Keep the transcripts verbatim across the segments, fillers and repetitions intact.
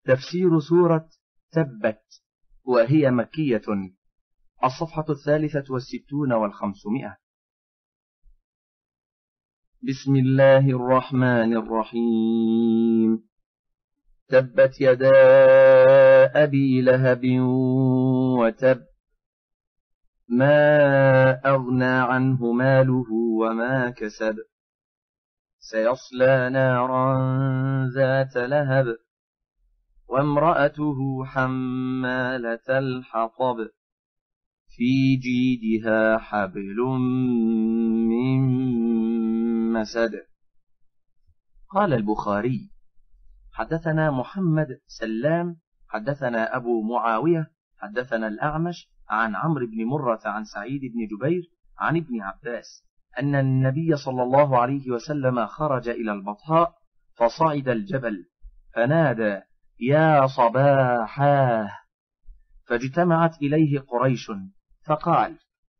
تفسير سورة تبت، وهي مكية. الصفحة الثالثة والستون والخمسمائة. بسم الله الرحمن الرحيم. تبت يدا أبي لهب وتب، ما أغنى عنه ماله وما كسب، سيصلى نارا ذات لهب، وامرأته حمالة الحطب، في جيدها حبل من مسد. قال البخاري: حدثنا محمد سلام حدثنا أبو معاوية حدثنا الأعمش عن عمرو بن مرة عن سعيد بن جبير عن ابن عباس أن النبي صلى الله عليه وسلم خرج إلى البطحاء فصعد الجبل فنادى: يا صباحاه، فاجتمعت إليه قريش فقال: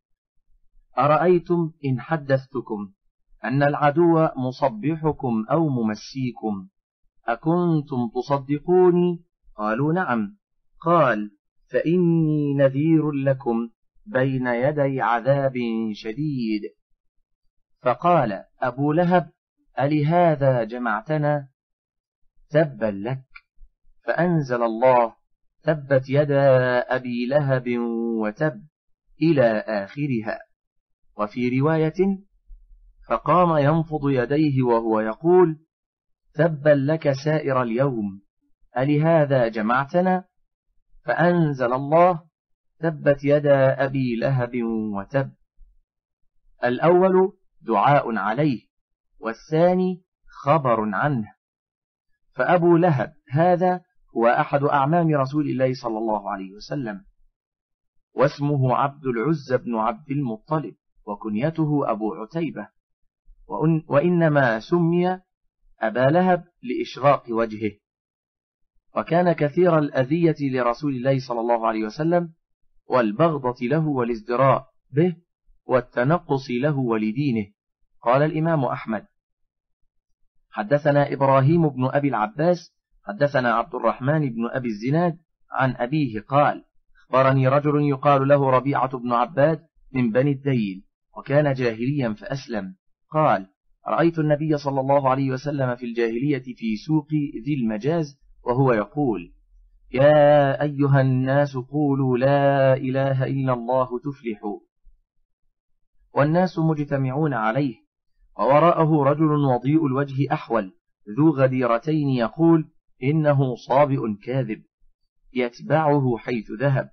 أرأيتم إن حدثتكم أن العدو مصبحكم أو ممسيكم أكنتم تصدقوني؟ قالوا: نعم. قال: فإني نذير لكم بين يدي عذاب شديد. فقال أبو لهب: ألهذا جمعتنا؟ تبا لك. فأنزل الله: تبت يدا أبي لهب وتب إلى آخرها. وفي رواية: فقام ينفض يديه وهو يقول: تبا لك سائر اليوم، ألهذا جمعتنا؟ فأنزل الله: تبت يدا أبي لهب وتب. الأول دعاء عليه، والثاني خبر عنه. فأبو لهب هذا هو أحد أعمام رسول الله صلى الله عليه وسلم، واسمه عبد العزى بن عبد المطلب، وكنيته أبو عتيبة، وإنما سمي أبا لهب لإشراق وجهه. وكان كثير الأذية لرسول الله صلى الله عليه وسلم، والبغضة له والازدراء به، والتنقص له ولدينه. قال الإمام أحمد: حدثنا إبراهيم بن أبي العباس حدثنا عبد الرحمن بن أبي الزناد عن أبيه قال: أخبرني رجل يقال له ربيعة بن عباد من بني الديل، وكان جاهليا فأسلم. قال: رأيت النبي صلى الله عليه وسلم في الجاهلية في سوق ذي المجاز وهو يقول: يا أيها الناس قولوا لا إله إلا الله تفلحوا، والناس مجتمعون عليه، ووراءه رجل وضيء الوجه أحول ذو غديرتين يقول: إنه صابئ كاذب يتبعه حيث ذهب.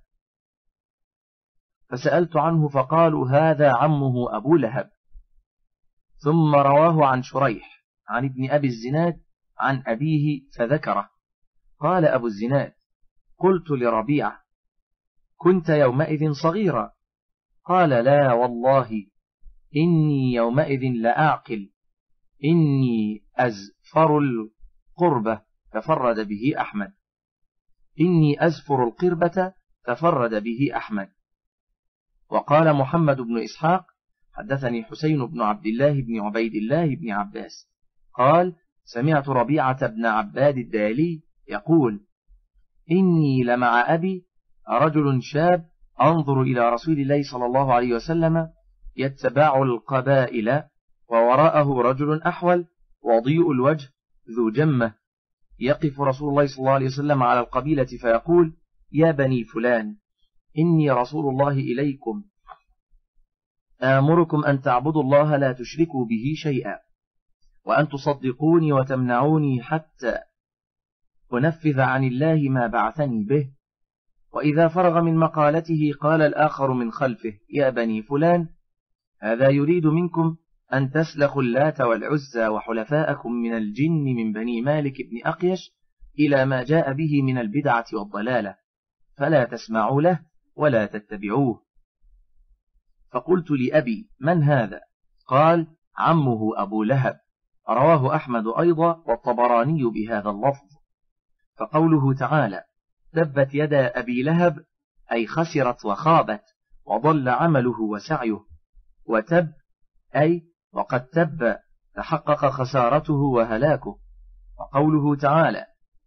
فسألت عنه فقالوا: هذا عمه أبو لهب. ثم رواه عن شريح عن ابن أبي الزناد عن أبيه فذكره. قال أبو الزناد: قلت لربيعة: كنت يومئذ صغيرا؟ قال: لا والله، إني يومئذ لأعقل، إني أزفر القربة تفرد به أحمد، إني أزفر القربة تفرد به أحمد. وقال محمد بن إسحاق: حدثني حسين بن عبد الله بن عبيد الله بن عباس قال: سمعت ربيعة بن عباد الدالي يقول: إني لمع أبي رجل شاب أنظر إلى رسول الله صلى الله عليه وسلم يتبع القبائل، ووراءه رجل أحول وضيء الوجه ذو جمة، يقف رسول الله صلى الله عليه وسلم على القبيلة فيقول: يا بني فلان، إني رسول الله إليكم، آمركم أن تعبدوا الله لا تشركوا به شيئا، وأن تصدقوني وتمنعوني حتى أنفذ عن الله ما بعثني به. وإذا فرغ من مقالته قال الآخر من خلفه: يا بني فلان، هذا يريد منكم أن تسلخوا اللات والعزى وحلفاءكم من الجن من بني مالك بن أقيش إلى ما جاء به من البدعة والضلالة، فلا تسمعوا له ولا تتبعوه. فقلت لأبي: من هذا؟ قال: عمه أبو لهب. رواه أحمد أيضا والطبراني بهذا اللفظ. فقوله تعالى: تبت يدا أبي لهب، أي خسرت وخابت وضل عمله وسعيه، وتب أي وقد تب تحقق خسارته وهلاكه. وقوله تعالى: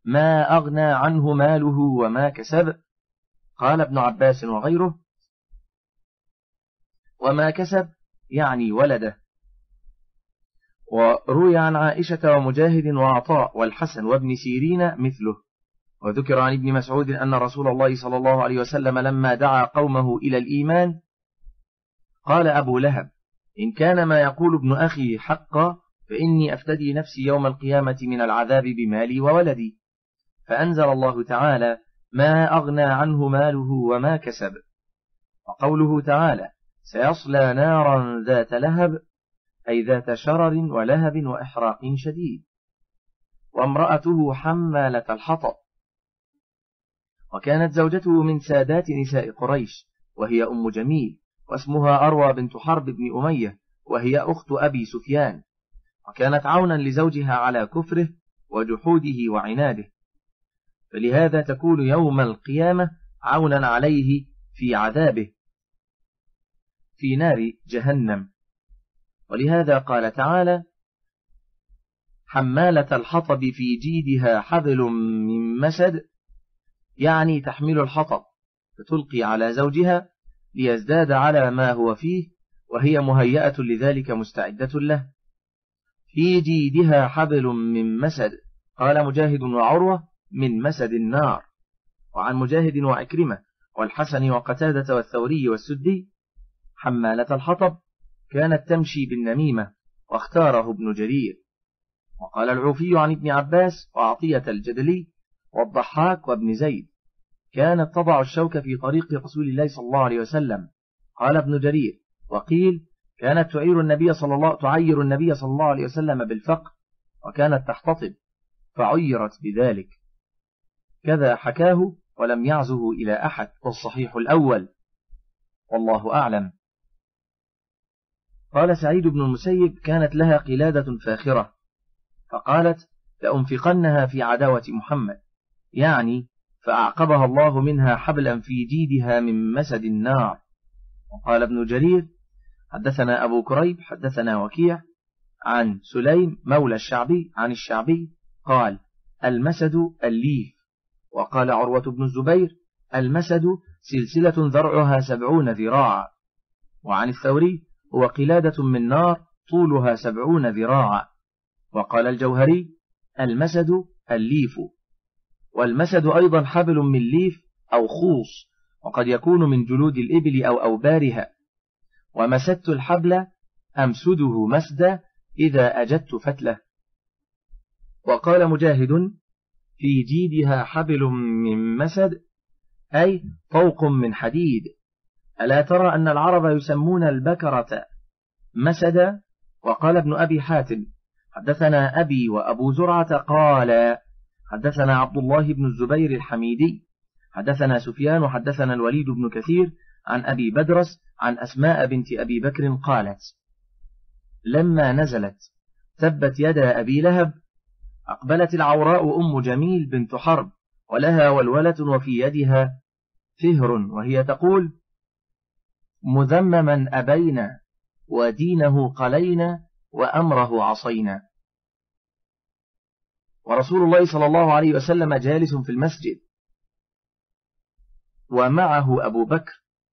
ما أغنى عنه ماله وما كسب. قال ابن عباس وغيره: وما كسب يعني ولده. وروي عن عائشة ومجاهد وعطاء والحسن وابن سيرين مثله. وذكر عن ابن مسعود أن رسول الله صلى الله عليه وسلم لما دعا قومه إلى الإيمان قال أبو لهب: إن كان ما يقول ابن أخي حقا فإني أفتدي نفسي يوم القيامة من العذاب بمالي وولدي. فأنزل الله تعالى: ما أغنى عنه ماله وما كسب. وقوله تعالى: سيصلى نارا ذات لهب، أي ذات شرر ولهب وإحراق شديد. وامرأته حمالة الحطب. وكانت زوجته من سادات نساء قريش، وهي أم جميل، واسمها أروى بنت حرب بن أمية، وهي أخت أبي سفيان، وكانت عونا لزوجها على كفره وجحوده وعناده، فلهذا تكون يوم القيامة عونا عليه في عذابه في نار جهنم. ولهذا قال تعالى: حمالة الحطب في جيدها حبل من مسد، يعني تحمل الحطب فتلقي على زوجها ليزداد على ما هو فيه، وهي مهيئة لذلك مستعدة له. في جيدها حبل من مسد، قال مجاهد وعروة: من مسد النار. وعن مجاهد وعكرمة والحسن وقتادة والثوري والسدي: حمالة الحطب كانت تمشي بالنميمة، واختاره ابن جرير. وقال العوفي عن ابن عباس وعطية الجدلي والضحاك وابن زيد: كانت تضع الشوك في طريق رسول الله صلى الله عليه وسلم. قال ابن جرير: وقيل كانت تعير النبي صلى الله تعير النبي صلى الله عليه وسلم بالفقر، وكانت تحتطب فعيرت بذلك. كذا حكاه ولم يعزه إلى أحد، والصحيح الأول والله أعلم. قال سعيد بن المسيب: كانت لها قلادة فاخرة، فقالت: لأنفقنها في عداوة محمد، يعني فأعقبها الله منها حبلا في جيدها من مسد النار. وقال ابن جرير: حدثنا أبو كريب حدثنا وكيع عن سليم مولى الشعبي عن الشعبي قال: المسد الليف. وقال عروة بن الزبير: المسد سلسلة ذرعها سبعون ذراعا. وعن الثوري: هو قلادة من نار طولها سبعون ذراعا. وقال الجوهري: المسد الليف. والمسد أيضا حبل من ليف أو خوص، وقد يكون من جلود الإبل أو أوبارها. ومسدت الحبل أمسده مسدا إذا أجدت فتله. وقال مجاهد: في جيدها حبل من مسد، أي طوق من حديد. ألا ترى أن العرب يسمون البكرة مسدا؟ وقال ابن أبي حاتم: حدثنا أبي وأبو زرعة قال: حدثنا عبد الله بن الزبير الحميدي حدثنا سفيان وحدثنا الوليد بن كثير عن أبي بدرس عن أسماء بنت أبي بكر قالت: لما نزلت تبت يدا أبي لهب أقبلت العوراء أم جميل بنت حرب، ولها ولولة وفي يدها فهر، وهي تقول: مذمما أبينا ودينه قلينا وأمره عصينا. ورسول الله صلى الله عليه وسلم جالس في المسجد ومعه أبو بكر،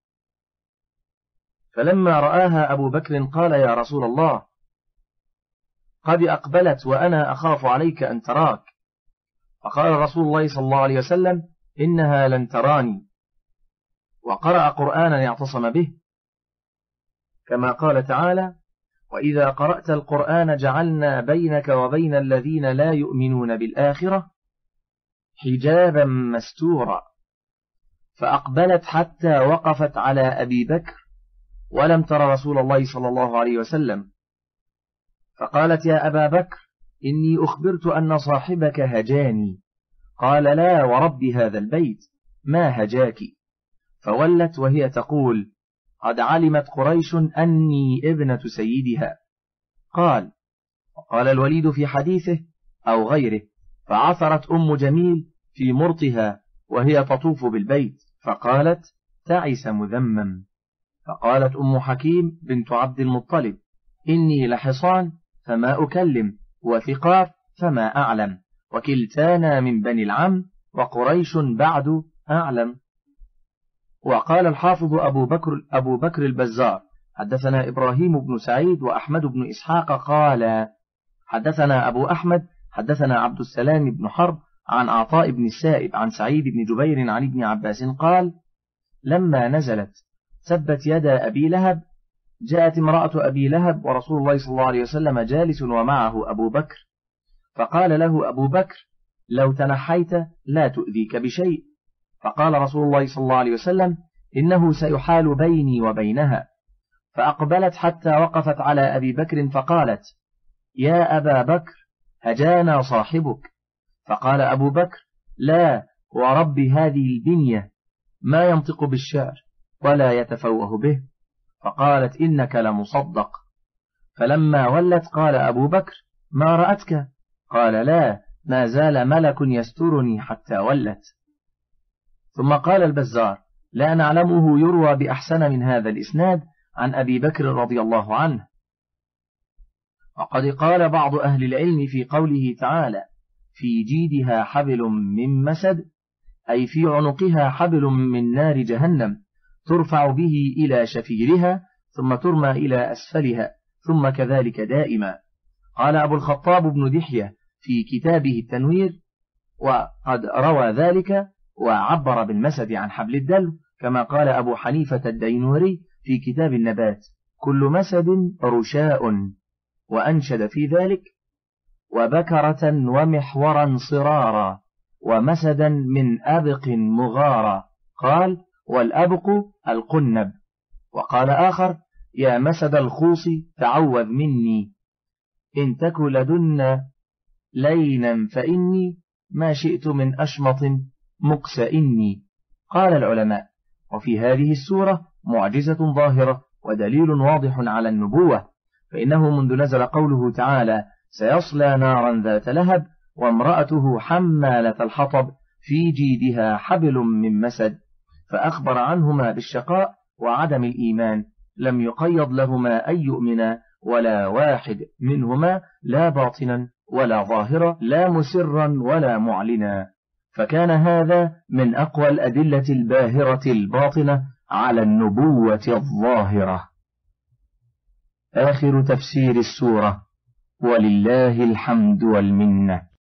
فلما رآها أبو بكر قال: يا رسول الله، قد أقبلت وأنا أخاف عليك أن تراك. فقال رسول الله صلى الله عليه وسلم: إنها لن تراني. وقرأ قرآنا يعتصم به، كما قال تعالى: وإذا قرأت القرآن جعلنا بينك وبين الذين لا يؤمنون بالآخرة حجابا مستورا. فأقبلت حتى وقفت على أبي بكر ولم تر رسول الله صلى الله عليه وسلم، فقالت: يا أبا بكر، إني أخبرت أن صاحبك هجاني. قال: لا ورب هذا البيت، ما هجاك؟ فولت وهي تقول: قد علمت قريش أني ابنة سيدها. قال: وقال الوليد في حديثه أو غيره: فعثرت أم جميل في مرطها وهي تطوف بالبيت، فقالت: تعس مذمم. فقالت أم حكيم بنت عبد المطلب: إني لحصان فما أكلم، وثقاف فما أعلم، وكلتانا من بني العم، وقريش بعد أعلم. وقال الحافظ أبو بكر, أبو بكر البزار حدثنا إبراهيم بن سعيد وأحمد بن إسحاق قال حدثنا أبو أحمد حدثنا عبد السلام بن حرب عن عطاء بن السائب عن سعيد بن جبير عن ابن عباس قال لما نزلت تبت يدا أبي لهب جاءت امرأة أبي لهب ورسول الله صلى الله عليه وسلم جالس ومعه أبو بكر، فقال له أبو بكر لو تنحيت لا تؤذيك بشيء، فقال رسول الله صلى الله عليه وسلم إنه سيحال بيني وبينها، فأقبلت حتى وقفت على أبي بكر فقالت يا أبا بكر هجانا صاحبك، فقال أبو بكر لا ورب هذه البنية ما ينطق بالشعر ولا يتفوه به، فقالت إنك لمصدق. فلما ولت قال أبو بكر ما رأتك؟ قال لا ما زال ملك يسترني حتى ولت. ثم قال البزار لا نعلمه يروى بأحسن من هذا الإسناد عن أبي بكر رضي الله عنه. وقد قال بعض أهل العلم في قوله تعالى في جيدها حبل من مسد أي في عنقها حبل من نار جهنم ترفع به إلى شفيرها ثم ترمى إلى أسفلها ثم كذلك دائما. قال أبو الخطاب بن دحية في كتابه التنوير وقد روى ذلك وعبر بالمسد عن حبل الدلو، كما قال أبو حنيفة الدينوري في كتاب النبات كل مسد رشاء، وأنشد في ذلك وبكرة ومحورا صرارا ومسدا من أبق مغارا، قال والأبق القنب. وقال آخر يا مسد الخوص تعوذ مني إن تك لدن لينا فإني ما شئت من أشمط مكس إني. قال العلماء وفي هذه السورة معجزة ظاهرة ودليل واضح على النبوة، فإنه منذ نزل قوله تعالى سيصلى نارا ذات لهب وامرأته حمالة الحطب في جيدها حبل من مسد، فأخبر عنهما بالشقاء وعدم الإيمان، لم يقيض لهما أن يؤمنا ولا واحد منهما لا باطنا ولا ظاهرا لا مسرا ولا معلنا، فكان هذا من أقوى الأدلة الباهرة الباطنة على النبوة الظاهرة. آخر تفسير السورة ولله الحمد والمنة.